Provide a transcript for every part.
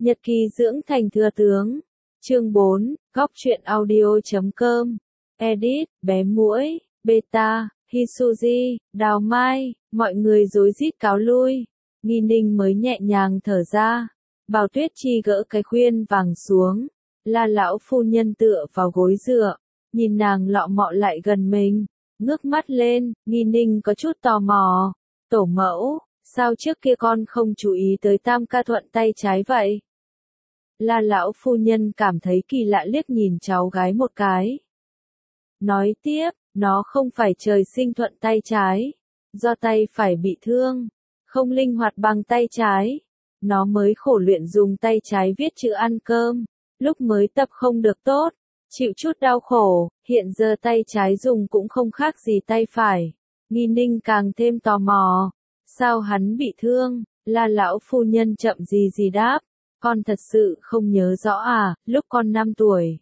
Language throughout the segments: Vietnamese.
Nhật ký dưỡng thành thừa tướng. Chương 4, góc truyện audio.com. Edit, bé muỗi, beta, Hisuji, đào mai, mọi người rối rít cáo lui. Nghi Ninh mới nhẹ nhàng thở ra. Bào Tuyết Chi gỡ cái khuyên vàng xuống. La lão phu nhân tựa vào gối dựa, nhìn nàng lọ mọ lại gần mình, ngước mắt lên. Nghi Ninh có chút tò mò. Tổ mẫu, sao trước kia con không chú ý tới Tam ca thuận tay trái vậy? La lão phu nhân cảm thấy kỳ lạ, liếc nhìn cháu gái một cái. Nói tiếp, nó không phải trời sinh thuận tay trái, do tay phải bị thương, không linh hoạt bằng tay trái. Nó mới khổ luyện dùng tay trái viết chữ ăn cơm, lúc mới tập không được tốt, chịu chút đau khổ, hiện giờ tay trái dùng cũng không khác gì tay phải. Nghi Ninh càng thêm tò mò, sao hắn bị thương? La lão phu nhân chậm gì gì đáp, con thật sự không nhớ rõ à, lúc con 5 tuổi.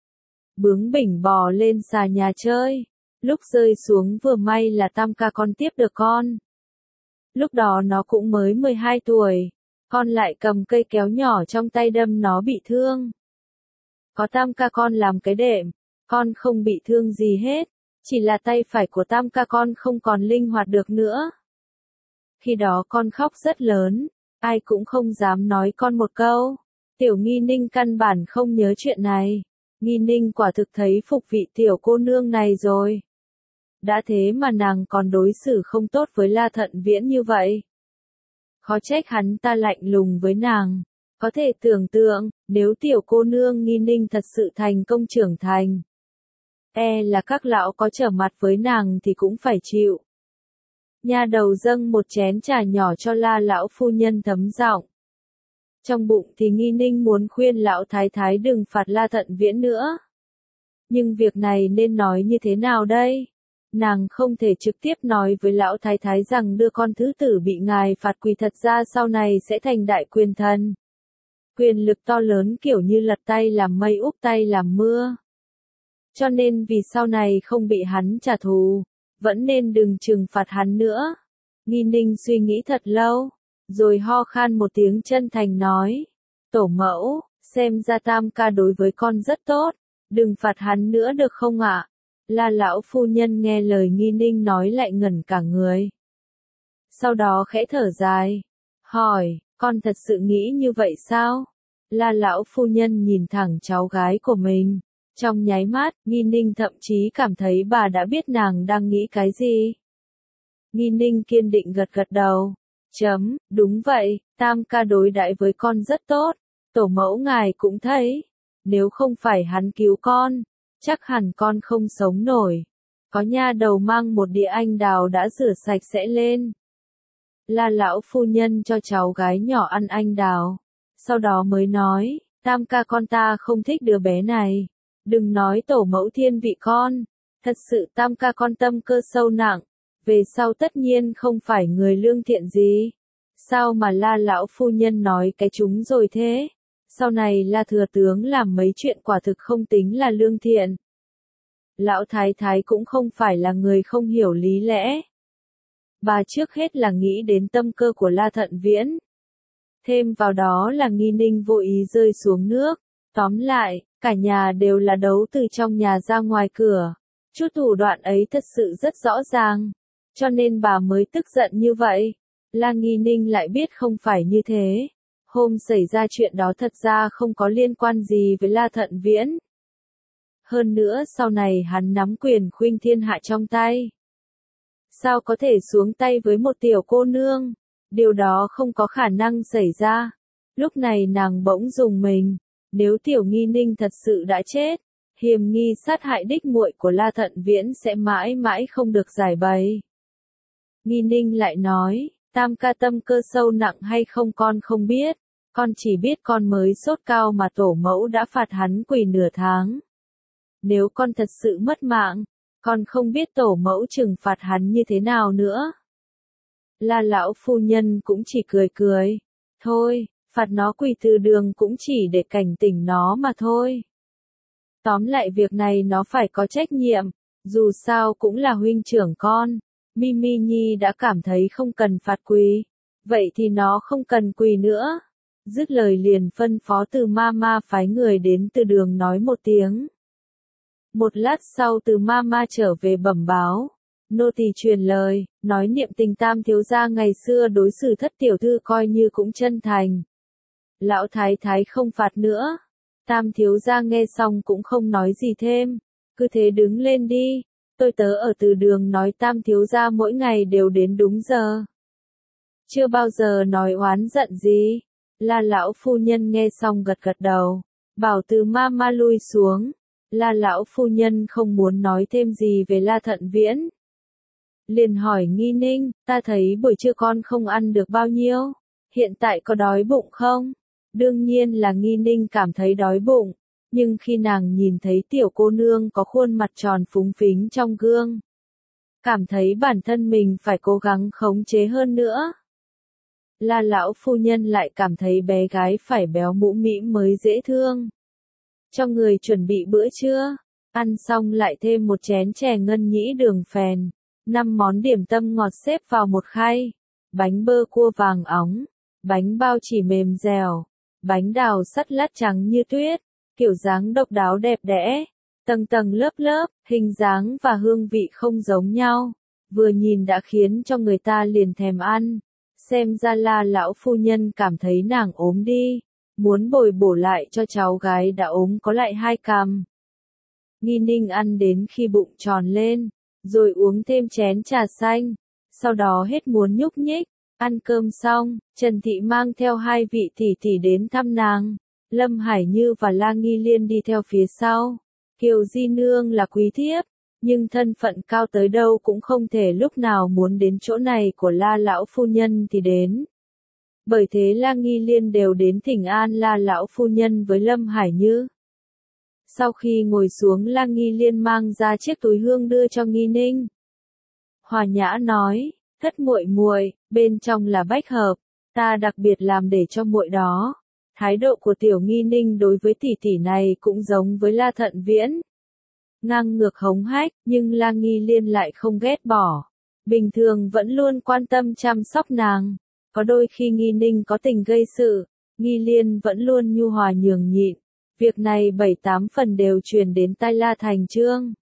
Bướng bỉnh bò lên xà nhà chơi, lúc rơi xuống vừa may là Tam ca con tiếp được con. Lúc đó nó cũng mới 12 tuổi, con lại cầm cây kéo nhỏ trong tay đâm nó bị thương. Có Tam ca con làm cái đệm, con không bị thương gì hết, chỉ là tay phải của Tam ca con không còn linh hoạt được nữa. Khi đó con khóc rất lớn, ai cũng không dám nói con một câu. Tiểu Nghi Ninh căn bản không nhớ chuyện này. Nghi Ninh quả thực thấy phục vị tiểu cô nương này rồi. Đã thế mà nàng còn đối xử không tốt với La Thận Viễn như vậy. Khó trách hắn ta lạnh lùng với nàng. Có thể tưởng tượng, nếu tiểu cô nương Nghi Ninh thật sự thành công trưởng thành, là các lão có trở mặt với nàng thì cũng phải chịu. Nha đầu dâng một chén trà nhỏ cho La lão phu nhân thấm giọng. Trong bụng thì Nghi Ninh muốn khuyên lão thái thái đừng phạt La Thận Viễn nữa. Nhưng việc này nên nói như thế nào đây? Nàng không thể trực tiếp nói với lão thái thái rằng đưa con thứ tử bị ngài phạt quỳ, thật ra sau này sẽ thành đại quyền thần. Quyền lực to lớn kiểu như lật tay làm mây úp tay làm mưa. Cho nên vì sau này không bị hắn trả thù, vẫn nên đừng trừng phạt hắn nữa. Nghi Ninh suy nghĩ thật lâu, rồi ho khan một tiếng chân thành nói. Tổ mẫu, xem ra Tam ca đối với con rất tốt, đừng phạt hắn nữa được không ạ? La lão phu nhân nghe lời Nghi Ninh nói lại ngẩn cả người. Sau đó khẽ thở dài, hỏi, con thật sự nghĩ như vậy sao? La lão phu nhân nhìn thẳng cháu gái của mình. Trong nháy mắt, Nghi Ninh thậm chí cảm thấy bà đã biết nàng đang nghĩ cái gì. Nghi Ninh kiên định gật gật đầu. Đúng vậy, Tam ca đối đãi với con rất tốt, tổ mẫu ngài cũng thấy. Nếu không phải hắn cứu con, chắc hẳn con không sống nổi. Có nha đầu mang một đĩa anh đào đã rửa sạch sẽ lên. La lão phu nhân cho cháu gái nhỏ ăn anh đào. Sau đó mới nói, Tam ca con ta không thích đứa bé này. Đừng nói tổ mẫu thiên vị con. Thật sự Tam ca con tâm cơ sâu nặng. Về sau tất nhiên không phải người lương thiện gì. Sao mà La lão phu nhân nói cái chúng rồi thế? Sau này La thừa tướng làm mấy chuyện quả thực không tính là lương thiện. Lão thái thái cũng không phải là người không hiểu lý lẽ. Bà trước hết là nghĩ đến tâm cơ của La Thận Viễn. Thêm vào đó là Nghi Ninh vô ý rơi xuống nước. Tóm lại, cả nhà đều là đấu từ trong nhà ra ngoài cửa. Chút thủ đoạn ấy thật sự rất rõ ràng. Cho nên bà mới tức giận như vậy. La Nghi Ninh lại biết không phải như thế. Hôm xảy ra chuyện đó thật ra không có liên quan gì với La Thận Viễn. Hơn nữa sau này hắn nắm quyền khuynh thiên hạ trong tay. Sao có thể xuống tay với một tiểu cô nương? Điều đó không có khả năng xảy ra. Lúc này nàng bỗng rùng mình. Nếu tiểu Nghi Ninh thật sự đã chết, hiềm nghi sát hại đích muội của La Thận Viễn sẽ mãi mãi không được giải bày. Nghi Ninh lại nói, Tam ca tâm cơ sâu nặng hay không con không biết. Con chỉ biết con mới sốt cao mà tổ mẫu đã phạt hắn quỳ nửa tháng. Nếu con thật sự mất mạng, con không biết tổ mẫu trừng phạt hắn như thế nào nữa. La lão phu nhân cũng chỉ cười cười. Thôi, phạt nó quỳ từ đường cũng chỉ để cảnh tỉnh nó mà thôi. Tóm lại việc này nó phải có trách nhiệm, dù sao cũng là huynh trưởng con. Mimi Nhi đã cảm thấy không cần phạt quỳ, vậy thì nó không cần quỳ nữa. Dứt lời liền phân phó Từ Mama phái người đến Từ Đường nói một tiếng. Một lát sau Từ Mama trở về bẩm báo. Nô tỳ truyền lời, nói niệm tình Tam thiếu gia ngày xưa đối xử Thất tiểu thư coi như cũng chân thành. Lão thái thái không phạt nữa. Tam thiếu gia nghe xong cũng không nói gì thêm. Cứ thế đứng lên đi. Tôi tớ ở Từ Đường nói Tam thiếu gia mỗi ngày đều đến đúng giờ. Chưa bao giờ nói oán giận gì. La lão phu nhân nghe xong gật gật đầu. Bảo Từ Mama lui xuống. La lão phu nhân không muốn nói thêm gì về La Thận Viễn. Liền hỏi Nghi Ninh, ta thấy buổi trưa con không ăn được bao nhiêu. Hiện tại có đói bụng không? Đương nhiên là Nghi Ninh cảm thấy đói bụng. Nhưng khi nàng nhìn thấy tiểu cô nương có khuôn mặt tròn phúng phính trong gương. Cảm thấy bản thân mình phải cố gắng khống chế hơn nữa. La lão phu nhân lại cảm thấy bé gái phải béo mũ mĩm mới dễ thương. Cho người chuẩn bị bữa trưa. Ăn xong lại thêm một chén chè ngân nhĩ đường phèn. 5 món điểm tâm ngọt xếp vào một khay. Bánh bơ cua vàng óng. Bánh bao chỉ mềm dẻo. Bánh đào sắt lát trắng như tuyết. Kiểu dáng độc đáo đẹp đẽ. Tầng tầng lớp lớp, hình dáng và hương vị không giống nhau. Vừa nhìn đã khiến cho người ta liền thèm ăn. Xem ra La lão phu nhân cảm thấy nàng ốm đi. Muốn bồi bổ lại cho cháu gái đã ốm có lại 2 cằm. Nghi Ninh ăn đến khi bụng tròn lên. Rồi uống thêm chén trà xanh. Sau đó hết muốn nhúc nhích. Ăn cơm xong, Trần Thị mang theo 2 vị tỷ tỷ đến thăm nàng. Lâm Hải Như và La Nghi Liên đi theo phía sau. Kiều Di Nương là quý thiếp, nhưng thân phận cao tới đâu cũng không thể lúc nào muốn đến chỗ này của La lão phu nhân thì đến. Bởi thế La Nghi Liên đều đến thỉnh an La lão phu nhân với Lâm Hải Như. Sau khi ngồi xuống La Nghi Liên mang ra chiếc túi hương đưa cho Nghi Ninh. Hòa nhã nói, thất muội muội, bên trong là bách hợp, ta đặc biệt làm để cho muội đó. Thái độ của tiểu Nghi Ninh đối với tỷ tỷ này cũng giống với La Thận Viễn. Ngang ngược hống hách, nhưng La Nghi Liên lại không ghét bỏ. Bình thường vẫn luôn quan tâm chăm sóc nàng. Có đôi khi Nghi Ninh có tình gây sự, Nghi Liên vẫn luôn nhu hòa nhường nhịn. Việc này 7-8 phần đều truyền đến tai La Thành Chương.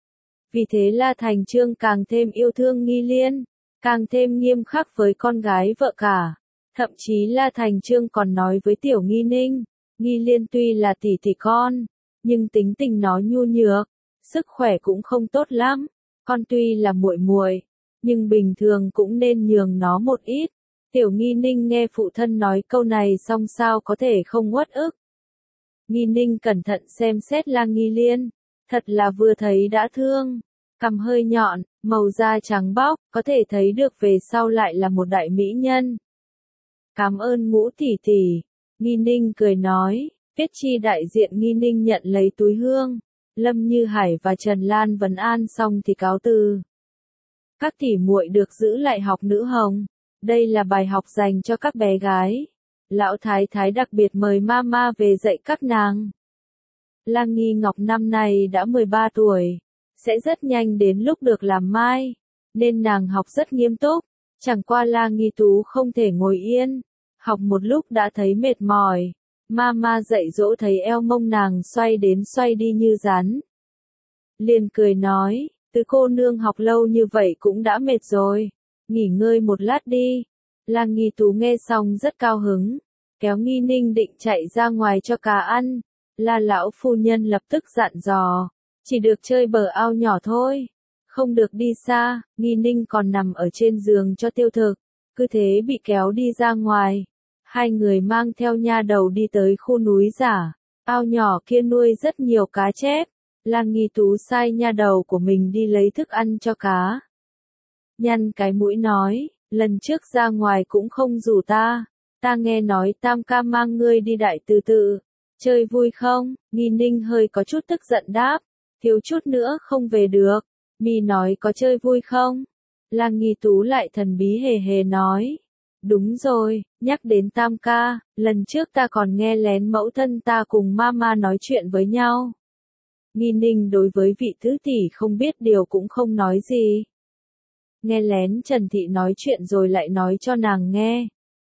Vì thế La Thành Chương càng thêm yêu thương Nghi Liên, càng thêm nghiêm khắc với con gái vợ cả. Thậm chí La Thành Chương còn nói với tiểu Nghi Ninh, Nghi Liên tuy là tỷ tỷ con, nhưng tính tình nó nhu nhược, sức khỏe cũng không tốt lắm. Con tuy là muội muội, nhưng bình thường cũng nên nhường nó một ít. Tiểu Nghi Ninh nghe phụ thân nói câu này xong sao có thể không uất ức. Nghi Ninh cẩn thận xem xét La Nghi Liên, thật là vừa thấy đã thương. Cằm hơi nhọn, màu da trắng bóc, có thể thấy được về sau lại là một đại mỹ nhân. Cảm ơn Ngũ tỷ tỷ. Nghi Ninh cười nói, Tiết Chi đại diện Nghi Ninh nhận lấy túi hương. Lâm Như Hải và Trần Lan vấn an xong thì cáo từ. Các tỷ muội được giữ lại học nữ hồng. Đây là bài học dành cho các bé gái. Lão Thái Thái đặc biệt mời Mama về dạy các nàng. La Nghi Ngọc năm nay đã 13 tuổi. Sẽ rất nhanh đến lúc được làm mai. Nên nàng học rất nghiêm túc. Chẳng qua La Nghi Tú không thể ngồi yên. Học một lúc đã thấy mệt mỏi. Mama dạy dỗ thấy eo mông nàng xoay đến xoay đi như rắn. Liền cười nói, từ cô nương học lâu như vậy cũng đã mệt rồi. Nghỉ ngơi một lát đi. La Nghi Tú nghe xong rất cao hứng. Kéo Nghi Ninh định chạy ra ngoài cho cá ăn. La lão phu nhân lập tức dặn dò. Chỉ được chơi bờ ao nhỏ thôi. Không được đi xa. Nghi Ninh còn nằm ở trên giường cho tiêu thực. Cứ thế bị kéo đi ra ngoài. Hai người mang theo nha đầu đi tới khu núi giả. Ao nhỏ kia nuôi rất nhiều cá chép. La Nghi Tú sai nha đầu của mình đi lấy thức ăn cho cá. Nhăn cái mũi nói, lần trước ra ngoài cũng không rủ ta. Ta nghe nói Tam ca mang ngươi đi Đại Từ Tự. Chơi vui không? Nghi Ninh hơi có chút tức giận đáp. Thiếu chút nữa không về được. Mi nói có chơi vui không? La Nghi Tú lại thần bí hề hề nói. Đúng rồi, nhắc đến Tam ca, lần trước ta còn nghe lén mẫu thân ta cùng Mama nói chuyện với nhau. Nghi Ninh đối với vị tứ tỷ không biết điều cũng không nói gì. Nghe lén Trần Thị nói chuyện rồi lại nói cho nàng nghe.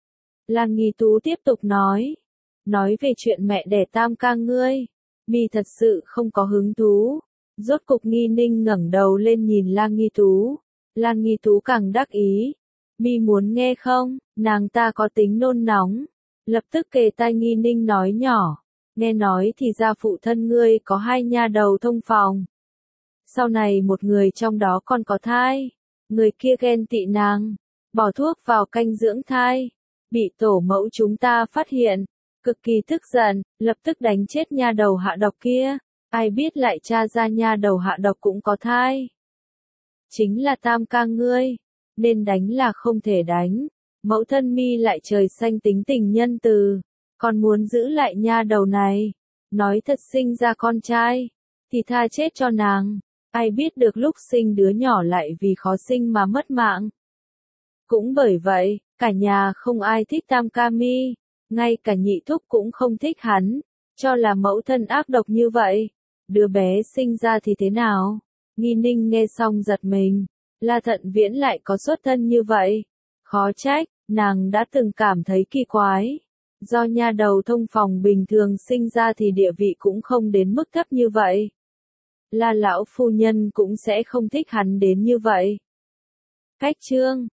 Lan Nghi Tú tiếp tục nói về chuyện mẹ đẻ Tam ca ngươi. Mi thật sự không có hứng thú. Rốt cục Nghi Ninh ngẩng đầu lên nhìn Lan Nghi Tú. Lan Nghi Tú càng đắc ý. Mi muốn nghe không? Nàng ta có tính nôn nóng. Lập tức kề tai Nghi Ninh nói nhỏ. Nghe nói thì ra phụ thân ngươi có 2 nha đầu thông phòng. Sau này một người trong đó còn có thai. Người kia ghen tị nàng. Bỏ thuốc vào canh dưỡng thai. Bị tổ mẫu chúng ta phát hiện. Cực kỳ tức giận, lập tức đánh chết nha đầu hạ độc kia. Ai biết lại tra ra nha đầu hạ độc cũng có thai. Chính là Tam ca ngươi. Nên đánh là không thể đánh. Mẫu thân Mi lại trời xanh tính tình nhân từ. Còn muốn giữ lại nha đầu này. Nói thật sinh ra con trai. Thì tha chết cho nàng. Ai biết được lúc sinh đứa nhỏ lại vì khó sinh mà mất mạng. Cũng bởi vậy, cả nhà không ai thích Tam ca Mi. Ngay cả nhị thúc cũng không thích hắn. Cho là mẫu thân ác độc như vậy. Đứa bé sinh ra thì thế nào? Nghi Ninh nghe xong giật mình. La Thận Viễn lại có xuất thân như vậy. Khó trách, nàng đã từng cảm thấy kỳ quái. Do nha đầu thông phòng bình thường sinh ra thì địa vị cũng không đến mức thấp như vậy. La lão phu nhân cũng sẽ không thích hắn đến như vậy. Cách chương